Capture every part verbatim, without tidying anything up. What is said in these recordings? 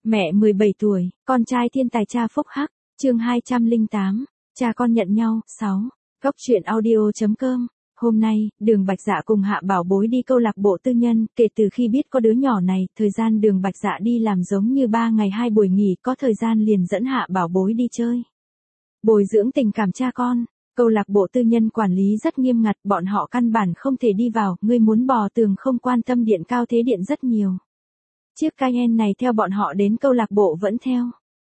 Mẹ mười bảy tuổi, con trai thiên tài cha phúc hắc, chương hai trăm lẻ tám, cha con nhận nhau, sáu. Góc truyện audio chấm com. Hôm nay, Đường Bạch Dạ cùng Hạ Bảo Bối đi câu lạc bộ tư nhân, kể từ khi biết có đứa nhỏ này, thời gian Đường Bạch Dạ đi làm giống như ba ngày hai buổi nghỉ, có thời gian liền dẫn Hạ Bảo Bối đi chơi. Bồi dưỡng tình cảm cha con, câu lạc bộ tư nhân quản lý rất nghiêm ngặt, bọn họ căn bản không thể đi vào, ngươi muốn bò tường không quan tâm điện cao thế điện rất nhiều. Chiếc Cayenne này theo bọn họ đến câu lạc bộ vẫn theo.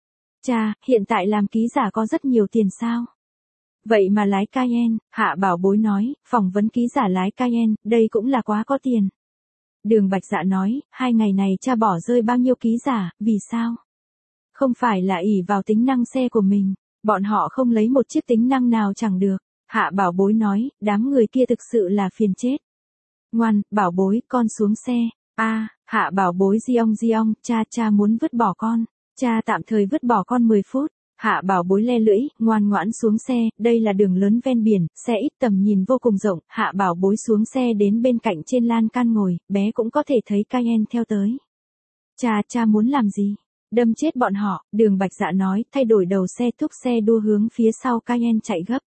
Cha, hiện tại làm ký giả có rất nhiều tiền sao? Vậy mà lái Cayenne, Hạ Bảo Bối nói, phỏng vấn ký giả lái Cayenne, đây cũng là quá có tiền. Đường Bạch Dạ nói, hai ngày này cha bỏ rơi bao nhiêu ký giả, vì sao? Không phải là ỷ vào tính năng xe của mình, bọn họ không lấy một chiếc tính năng nào chẳng được. Hạ Bảo Bối nói, đám người kia thực sự là phiền chết. Ngoan, Bảo Bối, con xuống xe. A, à, Hạ Bảo Bối giong giong, cha cha muốn vứt bỏ con. Cha tạm thời vứt bỏ con mười phút. Hạ Bảo Bối le lưỡi, ngoan ngoãn xuống xe, đây là đường lớn ven biển, xe ít tầm nhìn vô cùng rộng. Hạ Bảo Bối xuống xe đến bên cạnh trên lan can ngồi, bé cũng có thể thấy Cayenne theo tới. Cha, cha muốn làm gì? Đâm chết bọn họ, Đường Bạch Dạ nói, thay đổi đầu xe thúc xe đua hướng phía sau Cayenne chạy gấp.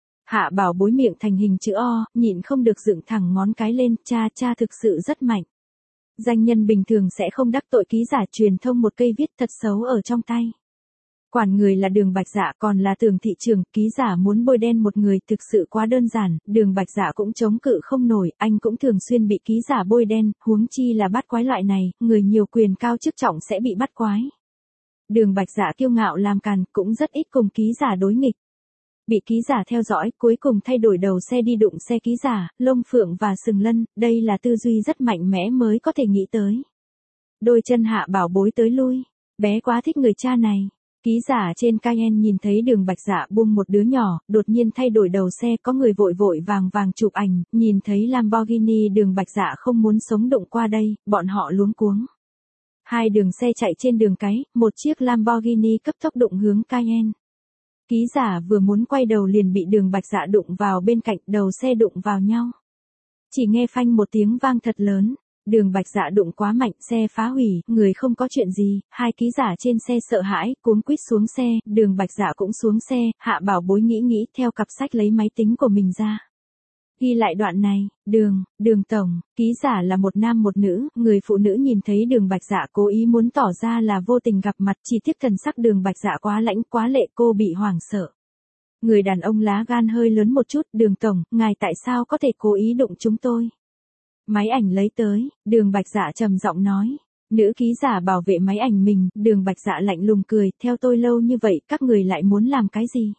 Hạ Bảo Bối miệng thành hình chữ O, nhịn không được dựng thẳng ngón cái lên, cha cha thực sự rất mạnh. Danh nhân bình thường sẽ không đắc tội ký giả truyền thông một cây viết thật xấu ở trong tay. Quản người là Đường Bạch Dạ còn là Tưởng thị trường, ký giả muốn bôi đen một người thực sự quá đơn giản, Đường Bạch Dạ cũng chống cự không nổi, anh cũng thường xuyên bị ký giả bôi đen, huống chi là bắt quái loại này, người nhiều quyền cao chức trọng sẽ bị bắt quái. Đường Bạch Dạ kiêu ngạo làm càn, cũng rất ít cùng ký giả đối nghịch. Bị ký giả theo dõi, cuối cùng thay đổi đầu xe đi đụng xe ký giả, lông phượng và sừng lân, đây là tư duy rất mạnh mẽ mới có thể nghĩ tới. Đôi chân Hạ Bảo Bối tới lui, bé quá thích người cha này. Ký giả trên Cayenne nhìn thấy Đường Bạch Dạ buông một đứa nhỏ, đột nhiên thay đổi đầu xe, có người vội vội vàng vàng chụp ảnh, nhìn thấy Lamborghini Đường Bạch Dạ không muốn sống đụng qua đây, bọn họ luống cuống. Hai đường xe chạy trên đường cái, một chiếc Lamborghini cấp tốc đụng hướng Cayenne. Ký giả vừa muốn quay đầu liền bị Đường Bạch Dạ đụng vào bên cạnh, đầu xe đụng vào nhau. Chỉ nghe phanh một tiếng vang thật lớn, Đường Bạch Dạ đụng quá mạnh, xe phá hủy, người không có chuyện gì, hai ký giả trên xe sợ hãi, cuống quýt xuống xe, Đường Bạch Dạ cũng xuống xe, Hạ Bảo Bối nghĩ nghĩ theo cặp sách lấy máy tính của mình ra. Ghi lại đoạn này, Đường, Đường Tổng, ký giả là một nam một nữ, người phụ nữ nhìn thấy Đường Bạch Dạ cố ý muốn tỏ ra là vô tình gặp mặt, chỉ tiếc thần sắc Đường Bạch Dạ quá lãnh quá lệ, cô bị hoảng sợ. Người đàn ông lá gan hơi lớn một chút, Đường Tổng, ngài tại sao có thể cố ý đụng chúng tôi? Máy ảnh lấy tới, Đường Bạch Dạ trầm giọng nói. Nữ ký giả bảo vệ máy ảnh mình, Đường Bạch Dạ lạnh lùng cười, theo tôi lâu như vậy, các người lại muốn làm cái gì?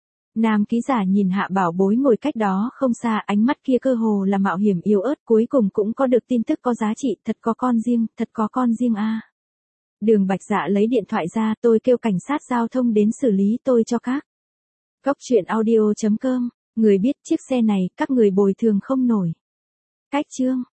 Nam ký giả nhìn Hạ Bảo Bối ngồi cách đó không xa, ánh mắt kia cơ hồ là mạo hiểm yếu ớt, cuối cùng cũng có được tin tức có giá trị, thật có con riêng, thật có con riêng a. À. Đường Bạch Dạ lấy điện thoại ra, tôi kêu cảnh sát giao thông đến xử lý tôi cho các. Góc truyện audio chấm com, người biết chiếc xe này, các người bồi thường không nổi. Cách chương.